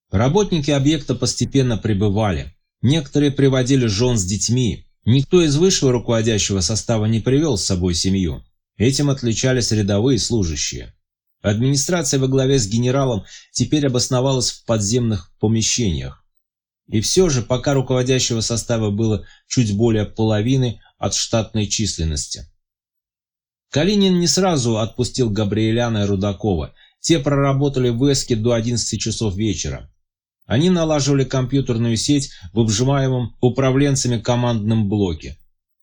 Работники объекта постепенно прибывали. Некоторые приводили жен с детьми. Никто из высшего руководящего состава не привел с собой семью. Этим отличались рядовые служащие. Администрация во главе с генералом теперь обосновалась в подземных помещениях. И все же, пока руководящего состава было чуть более половины от штатной численности. Калинин не сразу отпустил Габриэляна и Рудакова. Те проработали в Эске до 11 часов вечера. Они налаживали компьютерную сеть в обжимаемом управленцами командном блоке.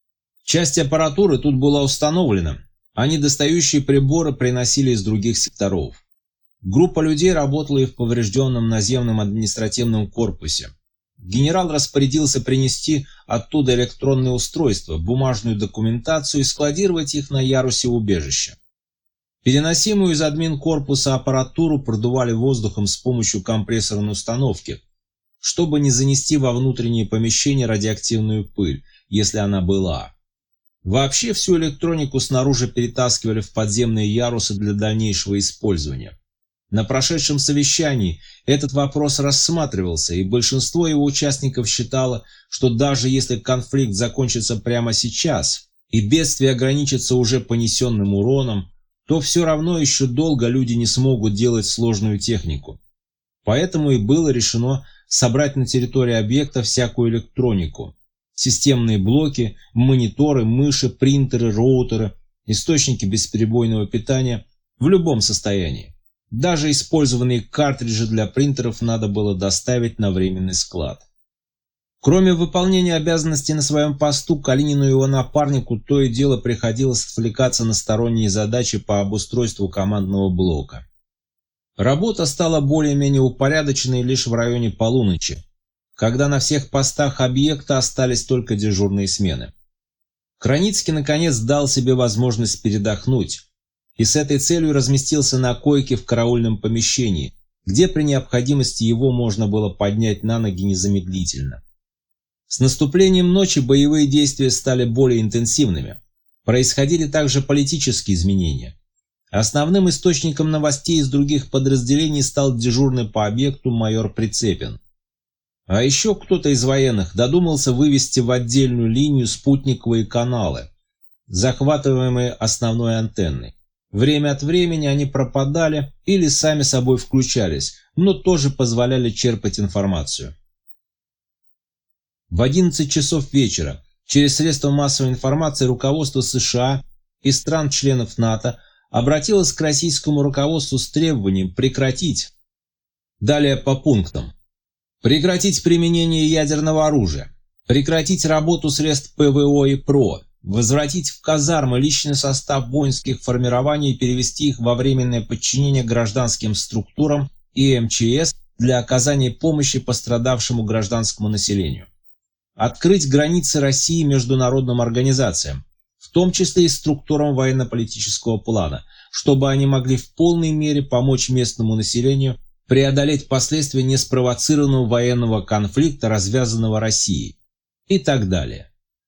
Часть аппаратуры тут была установлена, а недостающие приборы приносили из других секторов. Группа людей работала и в поврежденном наземном административном корпусе. Генерал распорядился принести оттуда электронные устройства, бумажную документацию и складировать их на ярусе убежища. Переносимую из админкорпуса аппаратуру продували воздухом с помощью компрессорной установки, чтобы не занести во внутренние помещения радиоактивную пыль, если она была. Вообще всю электронику снаружи перетаскивали в подземные ярусы для дальнейшего использования. На прошедшем совещании этот вопрос рассматривался, и большинство его участников считало, что даже если конфликт закончится прямо сейчас и бедствие ограничится уже понесенным уроном, то все равно еще долго люди не смогут делать сложную технику. Поэтому и было решено собрать на территории объекта всякую электронику. Системные блоки, мониторы, мыши, принтеры, роутеры, источники бесперебойного питания в любом состоянии. Даже использованные картриджи для принтеров надо было доставить на временный склад. Кроме выполнения обязанностей на своем посту, Калинину и его напарнику то и дело приходилось отвлекаться на сторонние задачи по обустройству командного блока. Работа стала более-менее упорядоченной лишь в районе полуночи, когда на всех постах объекта остались только дежурные смены. Краницкий наконец дал себе возможность передохнуть и с этой целью разместился на койке в караульном помещении, где при необходимости его можно было поднять на ноги незамедлительно. С наступлением ночи боевые действия стали более интенсивными. Происходили также политические изменения. Основным источником новостей из других подразделений стал дежурный по объекту майор Прицепин. А еще кто-то из военных додумался вывести в отдельную линию спутниковые каналы, захватываемые основной антенной. Время от времени они пропадали или сами собой включались, но тоже позволяли черпать информацию. В 11 часов вечера через средства массовой информации руководство США и стран-членов НАТО обратилось к российскому руководству с требованием прекратить. Далее по пунктам. Прекратить применение ядерного оружия. Прекратить работу средств ПВО и ПРО. Возвратить в казармы личный состав воинских формирований и перевести их во временное подчинение гражданским структурам и МЧС для оказания помощи пострадавшему гражданскому населению. Открыть границы России международным организациям, в том числе и структурам военно-политического плана, чтобы они могли в полной мере помочь местному населению преодолеть последствия неспровоцированного военного конфликта, развязанного Россией, и так далее.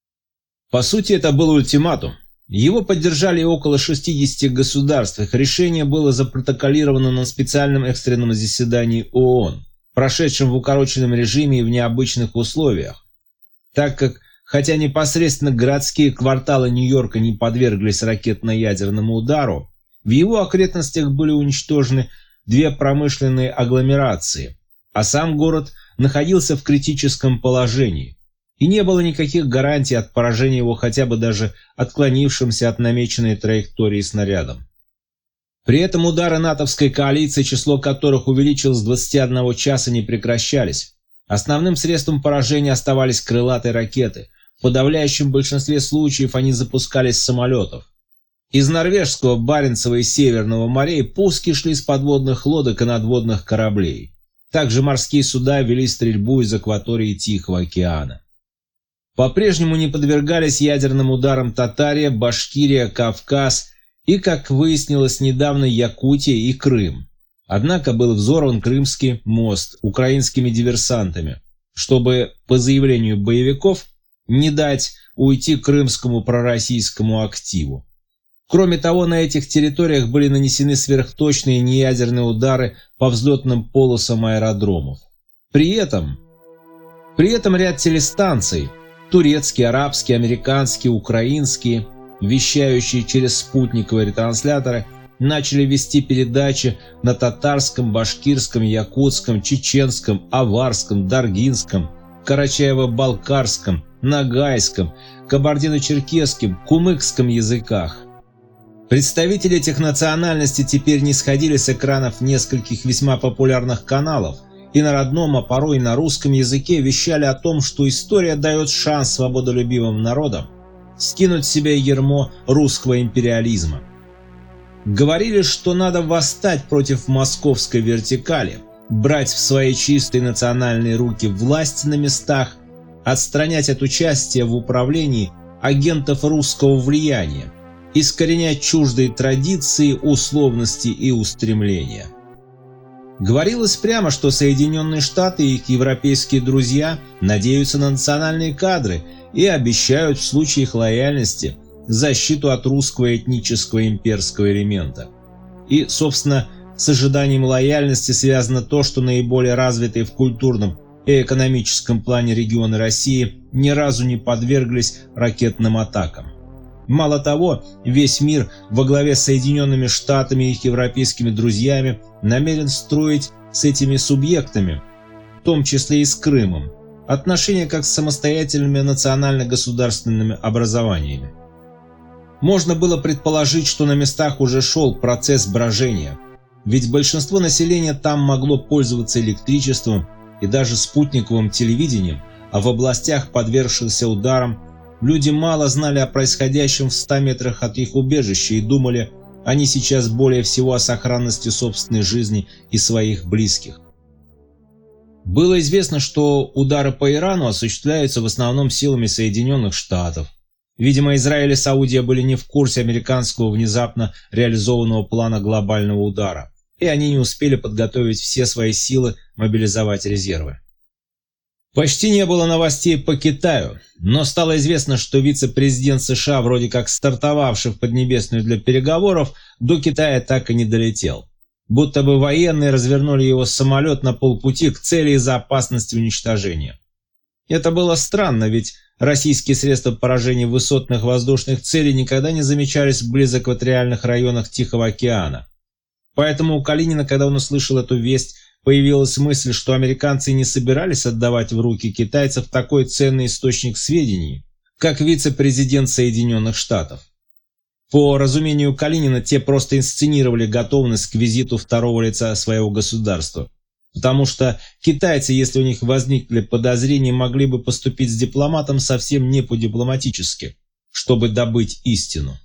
По сути, это был ультиматум. Его поддержали около 60 государств, их решение было запротоколировано на специальном экстренном заседании ООН, прошедшем в укороченном режиме и в необычных условиях, так как, хотя непосредственно городские кварталы Нью-Йорка не подверглись ракетно-ядерному удару, в его окрестностях были уничтожены две промышленные агломерации, а сам город находился в критическом положении, и не было никаких гарантий от поражения его хотя бы даже отклонившимся от намеченной траектории снарядом. При этом удары натовской коалиции, число которых увеличилось с 21 часа, не прекращались. Основным средством поражения оставались крылатые ракеты. В подавляющем большинстве случаев они запускались с самолетов. Из Норвежского, Баренцева и Северного морей пуски шли с подводных лодок и надводных кораблей. Также морские суда вели стрельбу из акватории Тихого океана. По-прежнему не подвергались ядерным ударам Татария, Башкирия, Кавказ и, как выяснилось недавно, Якутия и Крым. Однако был взорван Крымский мост украинскими диверсантами, чтобы, по заявлению боевиков, не дать уйти крымскому пророссийскому активу. Кроме того, на этих территориях были нанесены сверхточные неядерные удары по взлетным полосам аэродромов. При этом ряд телестанций – турецкие, арабские, американские, украинские, вещающие через спутниковые ретрансляторы, начали вести передачи на татарском, башкирском, якутском, чеченском, аварском, даргинском, карачаево-балкарском, нагайском, кабардино-черкесском, кумыкском языках. Представители этих национальностей теперь не сходили с экранов нескольких весьма популярных каналов и на родном, а порой и на русском языке вещали о том, что история дает шанс свободолюбивым народам скинуть с себя ярмо русского империализма. Говорили, что надо восстать против московской вертикали, брать в свои чистые национальные руки власть на местах, отстранять от участия в управлении агентов русского влияния, искоренять чуждые традиции, условности и устремления. Говорилось прямо, что Соединенные Штаты и их европейские друзья надеются на национальные кадры и обещают в случае их лояльности защиту от русского этнического имперского элемента. И, собственно, с ожиданием лояльности связано то, что наиболее развитые в культурном и экономическом плане регионы России ни разу не подверглись ракетным атакам. Мало того, весь мир во главе с Соединенными Штатами и их европейскими друзьями намерен строить с этими субъектами, в том числе и с Крымом, отношения как с самостоятельными национально-государственными образованиями. Можно было предположить, что на местах уже шел процесс брожения, ведь большинство населения там могло пользоваться электричеством и даже спутниковым телевидением, а в областях, подвергшихся ударам, люди мало знали о происходящем в 100 метрах от их убежища и думали они сейчас более всего о сохранности собственной жизни и своих близких. Было известно, что удары по Ирану осуществляются в основном силами Соединенных Штатов. Видимо, Израиль и Саудия были не в курсе американского внезапно реализованного плана глобального удара, и они не успели подготовить все свои силы, мобилизовать резервы. Почти не было новостей по Китаю, но стало известно, что вице-президент США, вроде как стартовавший в Поднебесную для переговоров, до Китая так и не долетел. Будто бы военные развернули его самолет на полпути к цели из-за опасности уничтожения. Это было странно, ведь российские средства поражения высотных воздушных целей никогда не замечались вблизи экваториальных районах Тихого океана. Поэтому у Калинина, когда он услышал эту весть, появилась мысль, что американцы не собирались отдавать в руки китайцев такой ценный источник сведений, как вице-президент Соединенных Штатов. По разумению Калинина, те просто инсценировали готовность к визиту второго лица своего государства, потому что китайцы, если у них возникли подозрения, могли бы поступить с дипломатом совсем не по-дипломатически, чтобы добыть истину.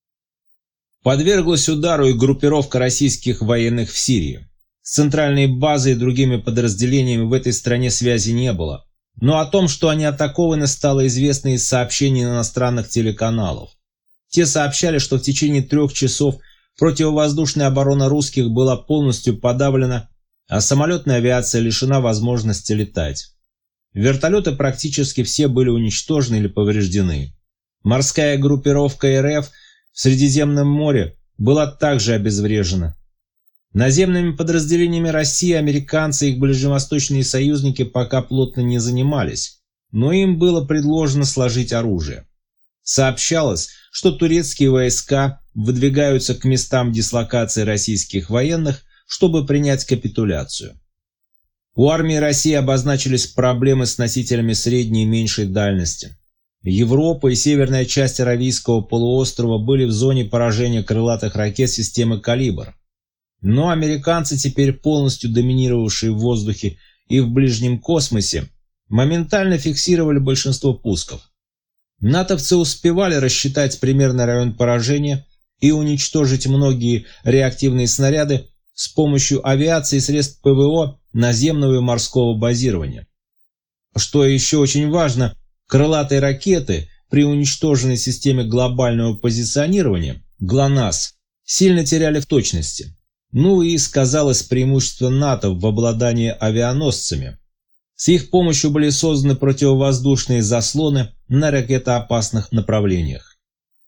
Подверглась удару и группировка российских военных в Сирии. С центральной базой и другими подразделениями в этой стране связи не было, но о том, что они атакованы, стало известно из сообщений иностранных телеканалов. Те сообщали, что в течение 3 часов противовоздушная оборона русских была полностью подавлена, а самолетная авиация лишена возможности летать. Вертолеты практически все были уничтожены или повреждены. Морская группировка РФ в Средиземном море была также обезврежена. Наземными подразделениями России американцы и их ближневосточные союзники пока плотно не занимались, но им было предложено сложить оружие. Сообщалось, что турецкие войска выдвигаются к местам дислокации российских военных, чтобы принять капитуляцию. У армии России обозначились проблемы с носителями средней и меньшей дальности. Европа и северная часть Аравийского полуострова были в зоне поражения крылатых ракет системы «Калибр». Но американцы, теперь полностью доминировавшие в воздухе и в ближнем космосе, моментально фиксировали большинство пусков. Натовцы успевали рассчитать примерный район поражения и уничтожить многие реактивные снаряды с помощью авиации и средств ПВО наземного и морского базирования. Что еще очень важно, крылатые ракеты при уничтоженной системе глобального позиционирования ГЛОНАСС сильно теряли в точности. Ну и сказалось преимущество НАТО в обладании авианосцами. С их помощью были созданы противовоздушные заслоны на ракетоопасных направлениях.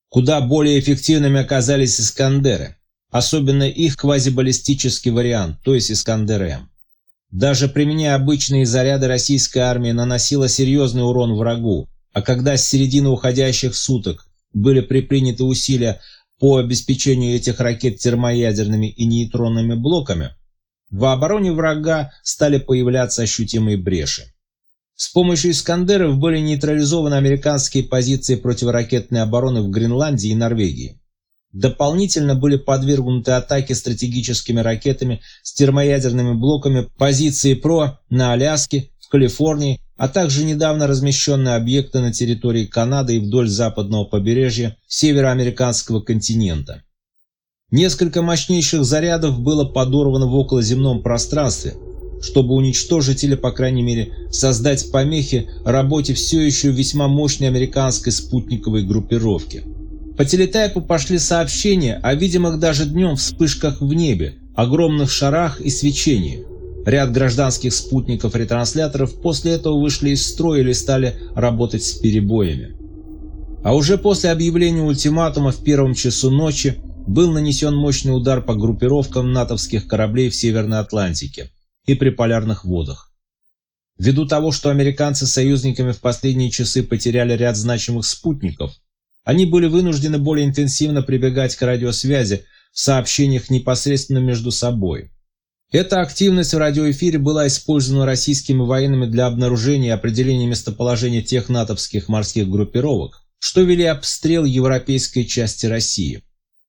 Куда более эффективными оказались «Искандеры», особенно их квазибаллистический вариант, то есть «Искандер-М». Даже применяя обычные заряды, российская армия наносила серьезный урон врагу, а когда с середины уходящих суток были предприняты усилия по обеспечению этих ракет термоядерными и нейтронными блоками, в обороне врага стали появляться ощутимые бреши. С помощью «Искандеров» были нейтрализованы американские позиции противоракетной обороны в Гренландии и Норвегии. Дополнительно были подвергнуты атаке стратегическими ракетами с термоядерными блоками позиции ПРО на Аляске, в Калифорнии, а также недавно размещенные объекты на территории Канады и вдоль западного побережья североамериканского континента. Несколько мощнейших зарядов было подорвано в околоземном пространстве, чтобы уничтожить или, по крайней мере, создать помехи работе все еще весьма мощной американской спутниковой группировки. По телетайпу пошли сообщения о видимых даже днем вспышках в небе, огромных шарах и свечении. Ряд гражданских спутников-ретрансляторов после этого вышли из строя или стали работать с перебоями. А уже после объявления ультиматума в первом часу ночи был нанесен мощный удар по группировкам натовских кораблей в Северной Атлантике и приполярных водах. Ввиду того, что американцы с союзниками в последние часы потеряли ряд значимых спутников, они были вынуждены более интенсивно прибегать к радиосвязи в сообщениях непосредственно между собой. Эта активность в радиоэфире была использована российскими военными для обнаружения и определения местоположения тех натовских морских группировок, что вели обстрел европейской части России.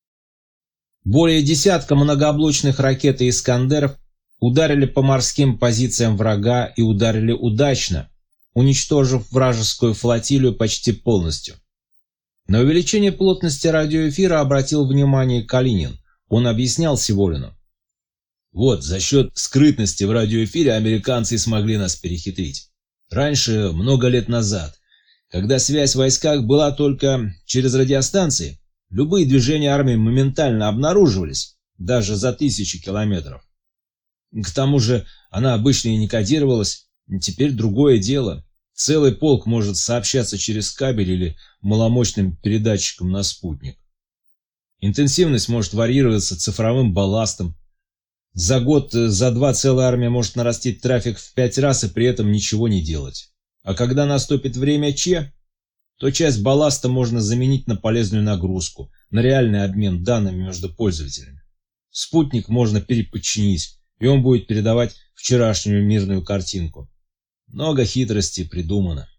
Более десятка многооблочных ракет и «Искандеров» ударили по морским позициям врага и ударили удачно, уничтожив вражескую флотилию почти полностью. На увеличение плотности радиоэфира обратил внимание Калинин. Он объяснял Сиволину: «Вот, за счет скрытности в радиоэфире американцы смогли нас перехитрить. Раньше, много лет назад, когда связь в войсках была только через радиостанции, любые движения армии моментально обнаруживались, даже за 1000 километров. К тому же она обычно и не кодировалась, теперь другое дело. Целый полк может сообщаться через кабель или маломощным передатчиком на спутник. Интенсивность может варьироваться цифровым балластом. За год, за два целая армия может нарастить трафик в 5 раз и при этом ничего не делать. А когда наступит время Ч, то часть балласта можно заменить на полезную нагрузку, на реальный обмен данными между пользователями. Спутник можно переподчинить, и он будет передавать вчерашнюю мирную картинку. Много хитростей придумано».